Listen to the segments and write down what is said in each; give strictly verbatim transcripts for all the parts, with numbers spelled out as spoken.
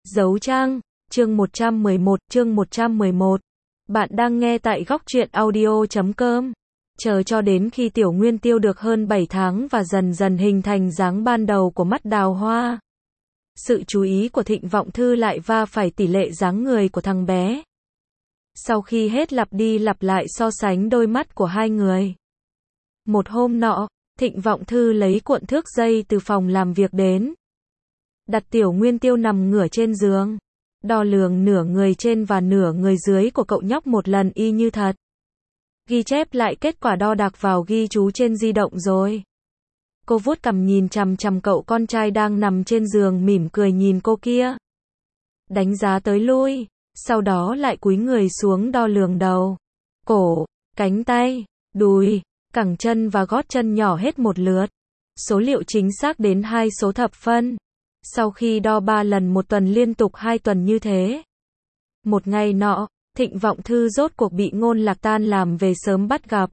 Dấu trang, chương một trăm mười một, chương một trăm mười một. Bạn đang nghe tại góc truyện audio chấm com. Chờ cho đến khi Tiểu Nguyên Tiêu được hơn bảy tháng và dần dần hình thành dáng ban đầu của mắt đào hoa. Sự chú ý của Thịnh Vọng Thư lại va phải tỷ lệ dáng người của thằng bé. Sau khi hết lặp đi lặp lại so sánh đôi mắt của hai người. Một hôm nọ, Thịnh Vọng Thư lấy cuộn thước dây từ phòng làm việc đến. Đặt Tiểu Nguyên Tiêu nằm ngửa trên giường. Đo lường nửa người trên và nửa người dưới của cậu nhóc một lần y như thật. Ghi chép lại kết quả đo đạc vào ghi chú trên di động rồi. Cô vuốt cằm nhìn chằm chằm cậu con trai đang nằm trên giường mỉm cười nhìn cô kia. Đánh giá tới lui, sau đó lại cúi người xuống đo lường đầu, cổ, cánh tay, đùi, cẳng chân và gót chân nhỏ hết một lượt. Số liệu chính xác đến hai số thập phân. Sau khi đo ba lần một tuần liên tục hai tuần như thế. Một ngày nọ, Thịnh Vọng Thư rốt cuộc bị Ngôn Lạc tan làm về sớm bắt gặp.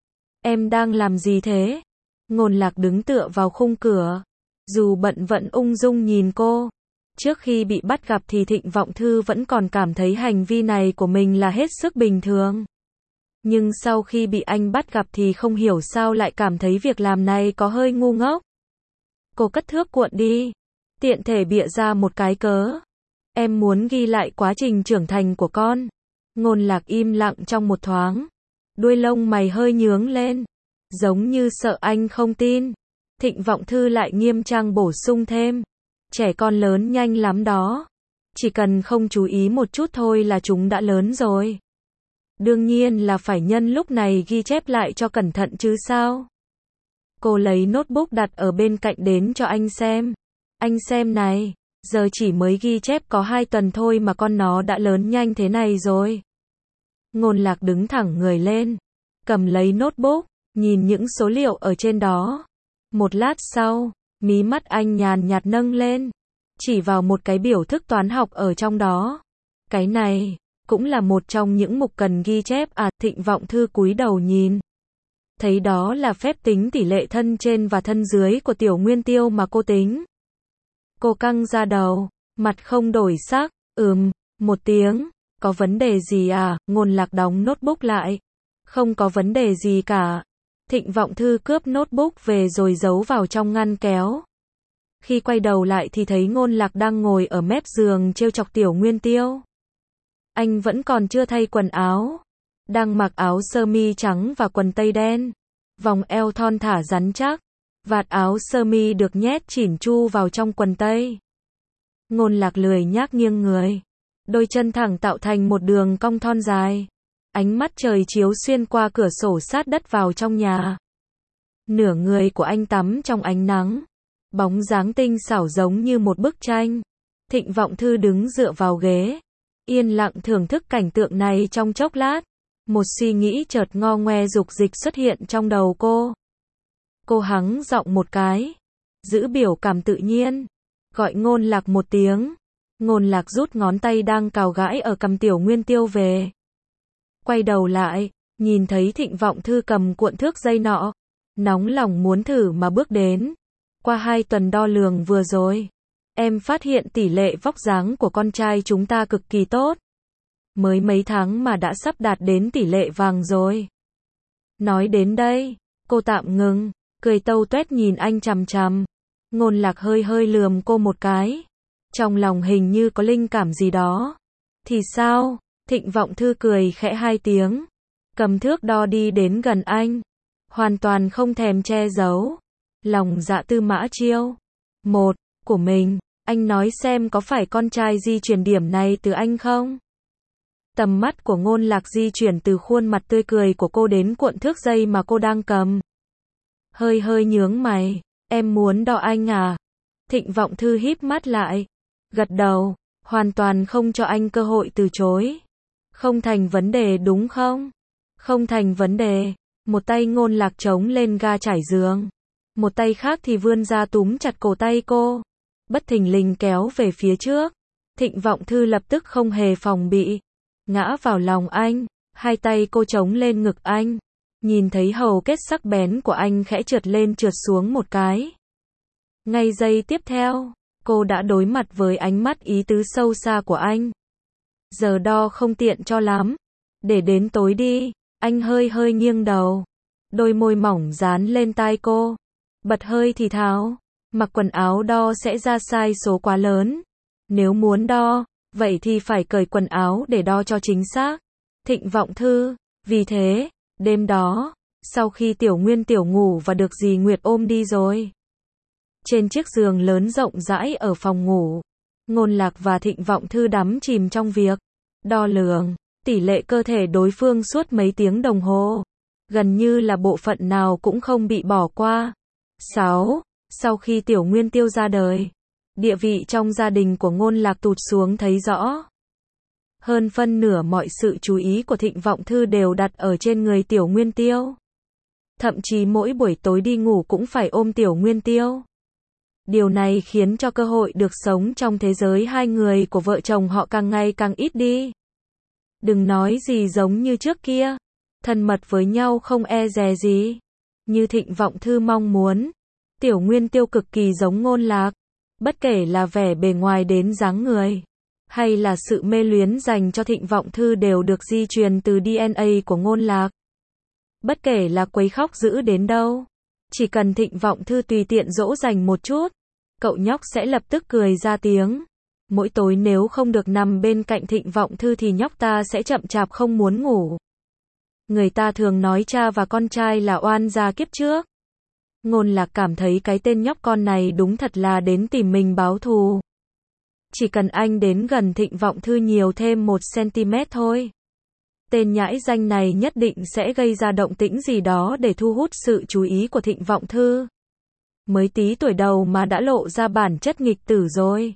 Em đang làm gì thế? Ngôn Lạc đứng tựa vào khung cửa. Dù bận vẫn ung dung nhìn cô. Trước khi bị bắt gặp thì Thịnh Vọng Thư vẫn còn cảm thấy hành vi này của mình là hết sức bình thường. Nhưng sau khi bị anh bắt gặp thì không hiểu sao lại cảm thấy việc làm này có hơi ngu ngốc. Cô cất thước cuộn đi. Tiện thể bịa ra một cái cớ. Em muốn ghi lại quá trình trưởng thành của con. Ngôn Lạc im lặng trong một thoáng. Đuôi lông mày hơi nhướng lên. Giống như sợ anh không tin. Thịnh Vọng Thư lại nghiêm trang bổ sung thêm. Trẻ con lớn nhanh lắm đó. Chỉ cần không chú ý một chút thôi là chúng đã lớn rồi. Đương nhiên là phải nhân lúc này ghi chép lại cho cẩn thận chứ sao. Cô lấy notebook đặt ở bên cạnh đến cho anh xem. Anh xem này, giờ chỉ mới ghi chép có hai tuần thôi mà con nó đã lớn nhanh thế này rồi. Ngôn Lạc đứng thẳng người lên, cầm lấy notebook, nhìn những số liệu ở trên đó. Một lát sau, mí mắt anh nhàn nhạt nâng lên, chỉ vào một cái biểu thức toán học ở trong đó. Cái này, cũng là một trong những mục cần ghi chép à? Thịnh Vọng Thư cúi đầu nhìn. Thấy đó là phép tính tỷ lệ thân trên và thân dưới của Tiểu Nguyên Tiêu mà cô tính. Cô căng ra đầu, mặt không đổi sắc, ừm, một tiếng, có vấn đề gì à? Ngôn Lạc đóng notebook lại. Không có vấn đề gì cả. Thịnh Vọng Thư cướp notebook về rồi giấu vào trong ngăn kéo. Khi quay đầu lại thì thấy Ngôn Lạc đang ngồi ở mép giường trêu chọc Tiểu Nguyên Tiêu. Anh vẫn còn chưa thay quần áo. Đang mặc áo sơ mi trắng và quần tây đen. Vòng eo thon thả rắn chắc. Vạt áo sơ mi được nhét chỉn chu vào trong quần tây. Ngôn Lạc lười nhác nghiêng người. Đôi chân thẳng tạo thành một đường cong thon dài. Ánh mắt trời chiếu xuyên qua cửa sổ sát đất vào trong nhà. Nửa người của anh tắm trong ánh nắng. Bóng dáng tinh xảo giống như một bức tranh. Thịnh Vọng Thư đứng dựa vào ghế. Yên lặng thưởng thức cảnh tượng này trong chốc lát. Một suy nghĩ chợt ngo ngoe dục dịch xuất hiện trong đầu cô. Cô hắng giọng một cái. Giữ biểu cảm tự nhiên. Gọi Ngôn Lạc một tiếng. Ngôn Lạc rút ngón tay đang cào gãi ở cằm Tiểu Nguyên Tiêu về. Quay đầu lại, nhìn thấy Thịnh Vọng Thư cầm cuộn thước dây nọ. Nóng lòng muốn thử mà bước đến. Qua hai tuần đo lường vừa rồi. Em phát hiện tỷ lệ vóc dáng của con trai chúng ta cực kỳ tốt. Mới mấy tháng mà đã sắp đạt đến tỷ lệ vàng rồi. Nói đến đây, cô tạm ngừng. Cười tâu tuét nhìn anh chằm chằm. Ngôn Lạc hơi hơi lườm cô một cái. Trong lòng hình như có linh cảm gì đó. Thì sao? Thịnh Vọng Thư cười khẽ hai tiếng. Cầm thước đo đi đến gần anh. Hoàn toàn không thèm che giấu. Lòng dạ Tư Mã Chiêu. Một, của mình. Anh nói xem có phải con trai di chuyển điểm này từ anh không? Tầm mắt của Ngôn Lạc di chuyển từ khuôn mặt tươi cười của cô đến cuộn thước dây mà cô đang cầm. Hơi hơi nhướng mày, em muốn đo anh à? Thịnh Vọng Thư híp mắt lại, gật đầu, hoàn toàn không cho anh cơ hội từ chối. Không thành vấn đề đúng không? Không thành vấn đề. Một tay Ngôn Lạc chống lên ga trải giường, một tay khác thì vươn ra túm chặt cổ tay cô, bất thình lình kéo về phía trước. Thịnh Vọng Thư lập tức không hề phòng bị, ngã vào lòng anh, hai tay cô chống lên ngực anh. Nhìn thấy hầu kết sắc bén của anh khẽ trượt lên trượt xuống một cái. Ngay giây tiếp theo, cô cô đã đối mặt với ánh mắt ý tứ sâu xa của anh. Giờ đo không tiện cho lắm. Để đến tối đi. Anh hơi hơi nghiêng đầu. Đôi môi mỏng dán lên tai cô. Bật hơi thì thào. Mặc quần áo đo sẽ ra sai số quá lớn. Nếu muốn đo, vậy thì phải cởi quần áo để đo cho chính xác. Thịnh Vọng Thư. Vì thế, đêm đó, sau khi Tiểu Nguyên Tiểu ngủ và được dì Nguyệt ôm đi rồi. Trên chiếc giường lớn rộng rãi ở phòng ngủ, Ngôn Lạc và Thịnh Vọng Thư đắm chìm trong việc đo lường tỷ lệ cơ thể đối phương suốt mấy tiếng đồng hồ. Gần như là bộ phận nào cũng không bị bỏ qua. sáu. Sau khi Tiểu Nguyên Tiêu ra đời, địa vị trong gia đình của Ngôn Lạc tụt xuống thấy rõ. Hơn phân nửa mọi sự chú ý của Thịnh Vọng Thư đều đặt ở trên người Tiểu Nguyên Tiêu. Thậm chí mỗi buổi tối đi ngủ cũng phải ôm Tiểu Nguyên Tiêu. Điều này khiến cho cơ hội được sống trong thế giới hai người của vợ chồng họ càng ngày càng ít đi. Đừng nói gì giống như trước kia, thân mật với nhau không e dè gì. Như Thịnh Vọng Thư mong muốn, Tiểu Nguyên Tiêu cực kỳ giống Ngôn Lạc. Bất kể là vẻ bề ngoài đến dáng người, hay là sự mê luyến dành cho Thịnh Vọng Thư đều được di truyền từ đê en a của Ngôn Lạc. Bất kể là quấy khóc dữ đến đâu, chỉ cần Thịnh Vọng Thư tùy tiện dỗ dành một chút, cậu nhóc sẽ lập tức cười ra tiếng. Mỗi tối nếu không được nằm bên cạnh Thịnh Vọng Thư thì nhóc ta sẽ chậm chạp không muốn ngủ. Người ta thường nói cha và con trai là oan gia kiếp trước. Ngôn Lạc cảm thấy cái tên nhóc con này đúng thật là đến tìm mình báo thù. Chỉ cần anh đến gần Thịnh Vọng Thư nhiều thêm một xăng-ti-mét thôi. Tên nhãi danh này nhất định sẽ gây ra động tĩnh gì đó để thu hút sự chú ý của Thịnh Vọng Thư. Mới tí tuổi đầu mà đã lộ ra bản chất nghịch tử rồi.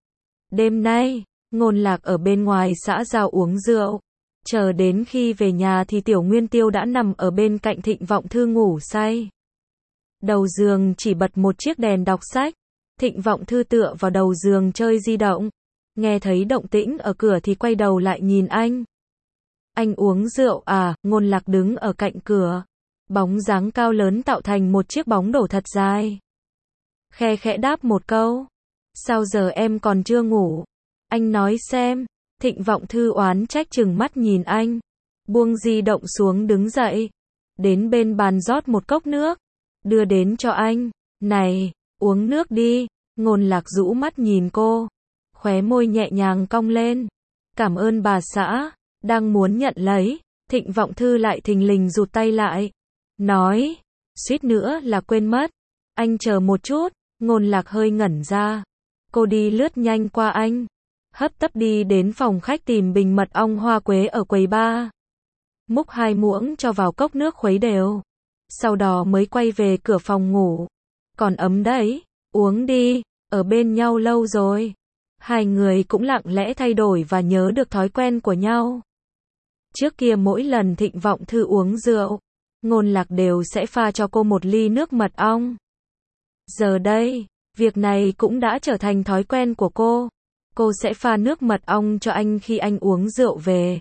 Đêm nay, Ngôn Lạc ở bên ngoài xã giao uống rượu. Chờ đến khi về nhà thì Tiểu Nguyên Tiêu đã nằm ở bên cạnh Thịnh Vọng Thư ngủ say. Đầu giường chỉ bật một chiếc đèn đọc sách. Thịnh Vọng Thư tựa vào đầu giường chơi di động. Nghe thấy động tĩnh ở cửa thì quay đầu lại nhìn anh. Anh uống rượu à? Ngôn Lạc đứng ở cạnh cửa. Bóng dáng cao lớn tạo thành một chiếc bóng đổ thật dài. Khe khẽ đáp một câu. Sao giờ em còn chưa ngủ? Anh nói xem. Thịnh Vọng Thư oán trách trừng mắt nhìn anh. Buông di động xuống đứng dậy. Đến bên bàn rót một cốc nước. Đưa đến cho anh. Này, uống nước đi. Ngôn Lạc rũ mắt nhìn cô. Khóe môi nhẹ nhàng cong lên. Cảm ơn bà xã. Đang muốn nhận lấy. Thịnh Vọng Thư lại thình lình rụt tay lại. Nói. Suýt nữa là quên mất. Anh chờ một chút. Ngôn Lạc hơi ngẩn ra. Cô đi lướt nhanh qua anh. Hấp tấp đi đến phòng khách tìm bình mật ong hoa quế ở quầy bar. Múc hai muỗng cho vào cốc nước khuấy đều. Sau đó mới quay về cửa phòng ngủ. Còn ấm đấy. Uống đi. Ở bên nhau lâu rồi. Hai người cũng lặng lẽ thay đổi và nhớ được thói quen của nhau. Trước kia mỗi lần Thịnh Vọng Thư uống rượu, Ngôn Lạc đều sẽ pha cho cô một ly nước mật ong. Giờ đây, việc này cũng đã trở thành thói quen của cô. Cô sẽ pha nước mật ong cho anh khi anh uống rượu về.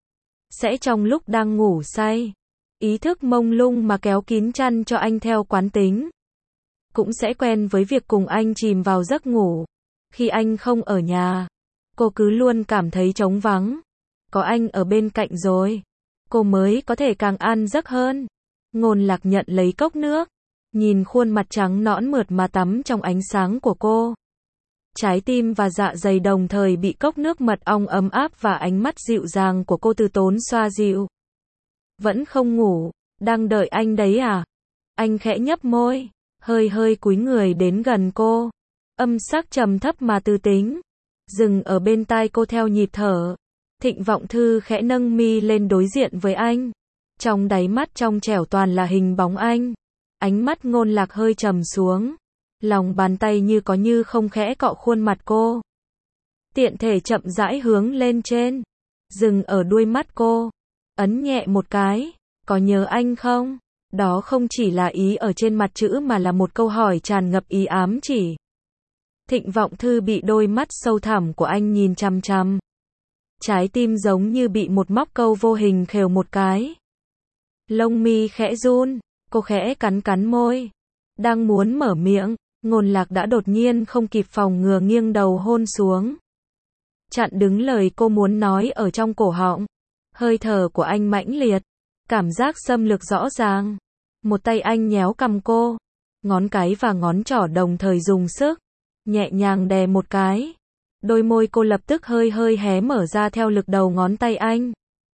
Sẽ trong lúc đang ngủ say, ý thức mông lung mà kéo kín chăn cho anh theo quán tính. Cũng sẽ quen với việc cùng anh chìm vào giấc ngủ. Khi anh không ở nhà, cô cứ luôn cảm thấy trống vắng. Có anh ở bên cạnh rồi, cô mới có thể càng an giấc hơn. Ngôn Lạc nhận lấy cốc nước, nhìn khuôn mặt trắng nõn mượt mà tắm trong ánh sáng của cô. Trái tim và dạ dày đồng thời bị cốc nước mật ong ấm áp và ánh mắt dịu dàng của cô từ tốn xoa dịu. Vẫn không ngủ, đang đợi anh đấy à? Anh khẽ nhấp môi, hơi hơi cúi người đến gần cô. Âm sắc trầm thấp mà tư tính, dừng ở bên tai cô theo nhịp thở. Thịnh Vọng Thư khẽ nâng mi lên đối diện với anh. Trong đáy mắt trong trẻo toàn là hình bóng anh. Ánh mắt Ngôn Lạc hơi trầm xuống. Lòng bàn tay như có như không khẽ cọ khuôn mặt cô. Tiện thể chậm rãi hướng lên trên. Dừng ở đuôi mắt cô. Ấn nhẹ một cái. Có nhớ anh không? Đó không chỉ là ý ở trên mặt chữ mà là một câu hỏi tràn ngập ý ám chỉ. Thịnh Vọng Thư bị đôi mắt sâu thẳm của anh nhìn chằm chằm. Trái tim giống như bị một móc câu vô hình khều một cái. Lông mi khẽ run, cô khẽ cắn cắn môi. Đang muốn mở miệng, Ngôn Lạc đã đột nhiên không kịp phòng ngừa nghiêng đầu hôn xuống. Chặn đứng lời cô muốn nói ở trong cổ họng. Hơi thở của anh mãnh liệt, cảm giác xâm lược rõ ràng. Một tay anh nhéo cằm cô, ngón cái và ngón trỏ đồng thời dùng sức, nhẹ nhàng đè một cái. Đôi môi cô lập tức hơi hơi hé mở ra theo lực đầu ngón tay anh.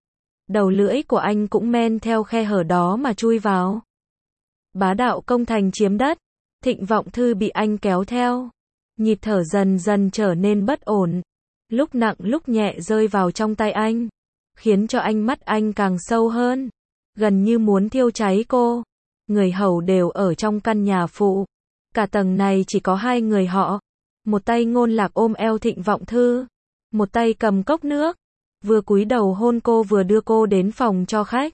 Đầu lưỡi của anh cũng men theo khe hở đó mà chui vào. Bá đạo công thành chiếm đất, Thịnh Vọng Thư bị anh kéo theo. Nhịp thở dần dần trở nên bất ổn, lúc nặng lúc nhẹ rơi vào trong tay anh, khiến cho ánh mắt anh càng sâu hơn, gần như muốn thiêu cháy cô. Người hầu đều ở trong căn nhà phụ, cả tầng này chỉ có hai người họ. Một tay Ngôn Lạc ôm eo Thịnh Vọng Thư, một tay cầm cốc nước, vừa cúi đầu hôn cô vừa đưa cô đến phòng cho khách.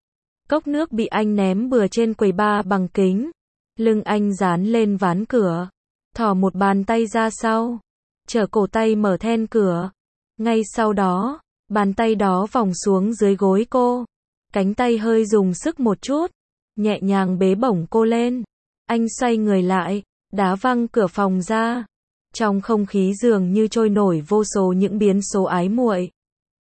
Cốc nước bị anh ném bừa trên quầy bar bằng kính, lưng anh dán lên ván cửa, thò một bàn tay ra sau, trở cổ tay mở then cửa. Ngay sau đó, bàn tay đó vòng xuống dưới gối cô, cánh tay hơi dùng sức một chút, nhẹ nhàng bế bổng cô lên. Anh xoay người lại, đá văng cửa phòng ra. Trong không khí dường như trôi nổi vô số những biến số ái muội.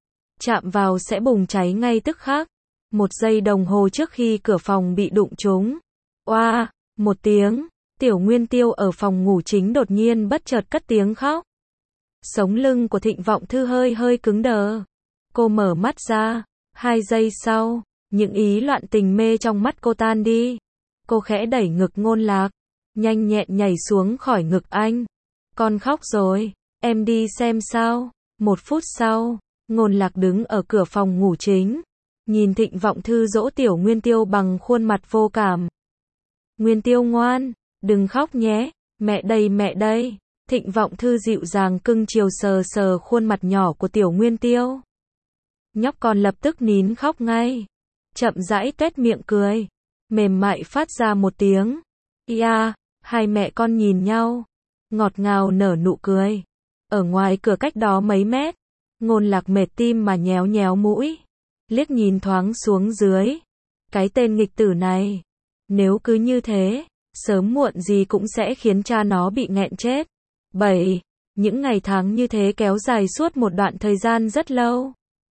Chạm vào sẽ bùng cháy ngay tức khắc. Một giây đồng hồ trước khi cửa phòng bị đụng trúng. Oa, một tiếng, Tiểu Nguyên Tiêu ở phòng ngủ chính đột nhiên bất chợt cất tiếng khóc. Sống lưng của Thịnh Vọng Thư hơi hơi cứng đờ. Cô mở mắt ra, hai giây sau, những ý loạn tình mê trong mắt cô tan đi. Cô khẽ đẩy ngực Ngôn Lạc, nhanh nhẹn nhảy xuống khỏi ngực anh. Con khóc rồi, em đi xem sao. Một phút sau, Ngôn Lạc đứng ở cửa phòng ngủ chính, nhìn Thịnh Vọng Thư dỗ Tiểu Nguyên Tiêu bằng khuôn mặt vô cảm. Nguyên Tiêu ngoan, đừng khóc nhé, mẹ đây mẹ đây. Thịnh Vọng Thư dịu dàng cưng chiều sờ sờ khuôn mặt nhỏ của Tiểu Nguyên Tiêu. Nhóc con lập tức nín khóc ngay, chậm rãi tuét miệng cười, mềm mại phát ra một tiếng. Ia, hai mẹ con nhìn nhau, ngọt ngào nở nụ cười. Ở ngoài cửa cách đó mấy mét, Ngôn Lạc mệt tim mà nhéo nhéo mũi, liếc nhìn thoáng xuống dưới. Cái tên nghịch tử này, nếu cứ như thế, sớm muộn gì cũng sẽ khiến cha nó bị nghẹn chết. Bảy. Những ngày tháng như thế kéo dài suốt một đoạn thời gian rất lâu.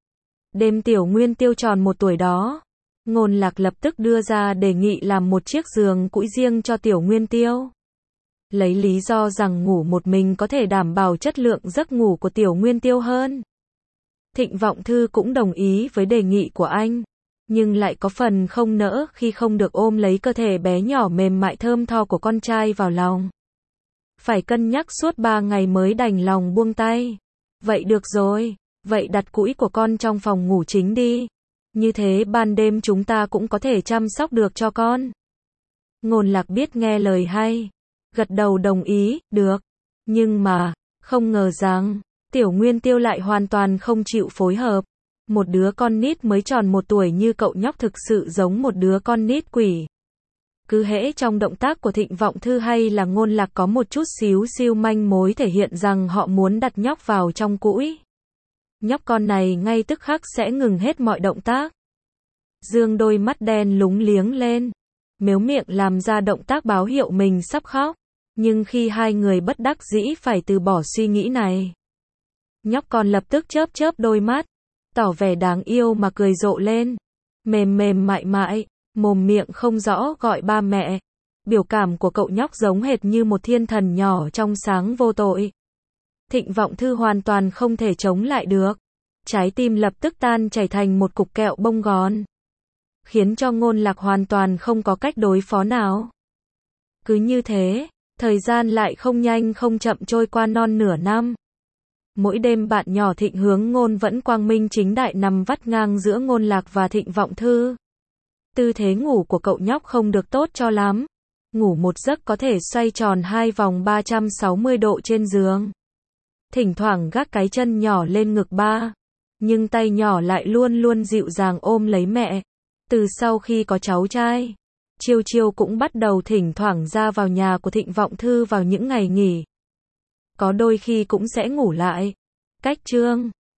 Đêm Tiểu Nguyên Tiêu tròn một tuổi đó, Ngôn Lạc lập tức đưa ra đề nghị làm một chiếc giường cũi riêng cho Tiểu Nguyên Tiêu. Lấy lý do rằng ngủ một mình có thể đảm bảo chất lượng giấc ngủ của Tiểu Nguyên Tiêu hơn. Thịnh Vọng Thư cũng đồng ý với đề nghị của anh, nhưng lại có phần không nỡ khi không được ôm lấy cơ thể bé nhỏ mềm mại thơm tho của con trai vào lòng. Phải cân nhắc suốt ba ngày mới đành lòng buông tay. Vậy được rồi, vậy đặt cũi của con trong phòng ngủ chính đi. Như thế ban đêm chúng ta cũng có thể chăm sóc được cho con. Ngôn Lạc biết nghe lời hay, gật đầu đồng ý, được. Nhưng mà, không ngờ rằng, Tiểu Nguyên Tiêu lại hoàn toàn không chịu phối hợp. Một đứa con nít mới tròn một tuổi như cậu nhóc thực sự giống một đứa con nít quỷ. Cứ hễ trong động tác của Thịnh Vọng Thư hay là Ngôn Lạc có một chút xíu xiu manh mối thể hiện rằng họ muốn đặt nhóc vào trong cũi, nhóc con này ngay tức khắc sẽ ngừng hết mọi động tác. Dương đôi mắt đen lúng liếng lên, mếu miệng làm ra động tác báo hiệu mình sắp khóc. Nhưng khi hai người bất đắc dĩ phải từ bỏ suy nghĩ này, nhóc con lập tức chớp chớp đôi mắt, tỏ vẻ đáng yêu mà cười rộ lên, mềm mềm mại mại, mồm miệng không rõ gọi ba mẹ. Biểu cảm của cậu nhóc giống hệt như một thiên thần nhỏ trong sáng vô tội. Thịnh Vọng Thư hoàn toàn không thể chống lại được. Trái tim lập tức tan chảy thành một cục kẹo bông gòn, khiến cho Ngôn Lạc hoàn toàn không có cách đối phó nào. Cứ như thế, thời gian lại không nhanh không chậm trôi qua non nửa năm. Mỗi đêm bạn nhỏ Thịnh Hướng Ngôn vẫn quang minh chính đại nằm vắt ngang giữa Ngôn Lạc và Thịnh Vọng Thư. Tư thế ngủ của cậu nhóc không được tốt cho lắm. Ngủ một giấc có thể xoay tròn hai vòng ba trăm sáu mươi độ trên giường. Thỉnh thoảng gác cái chân nhỏ lên ngực ba, nhưng tay nhỏ lại luôn luôn dịu dàng ôm lấy mẹ. Từ sau khi có cháu trai, Chiêu Chiêu cũng bắt đầu thỉnh thoảng ra vào nhà của Thịnh Vọng Thư vào những ngày nghỉ. Có đôi khi cũng sẽ ngủ lại. Cách chương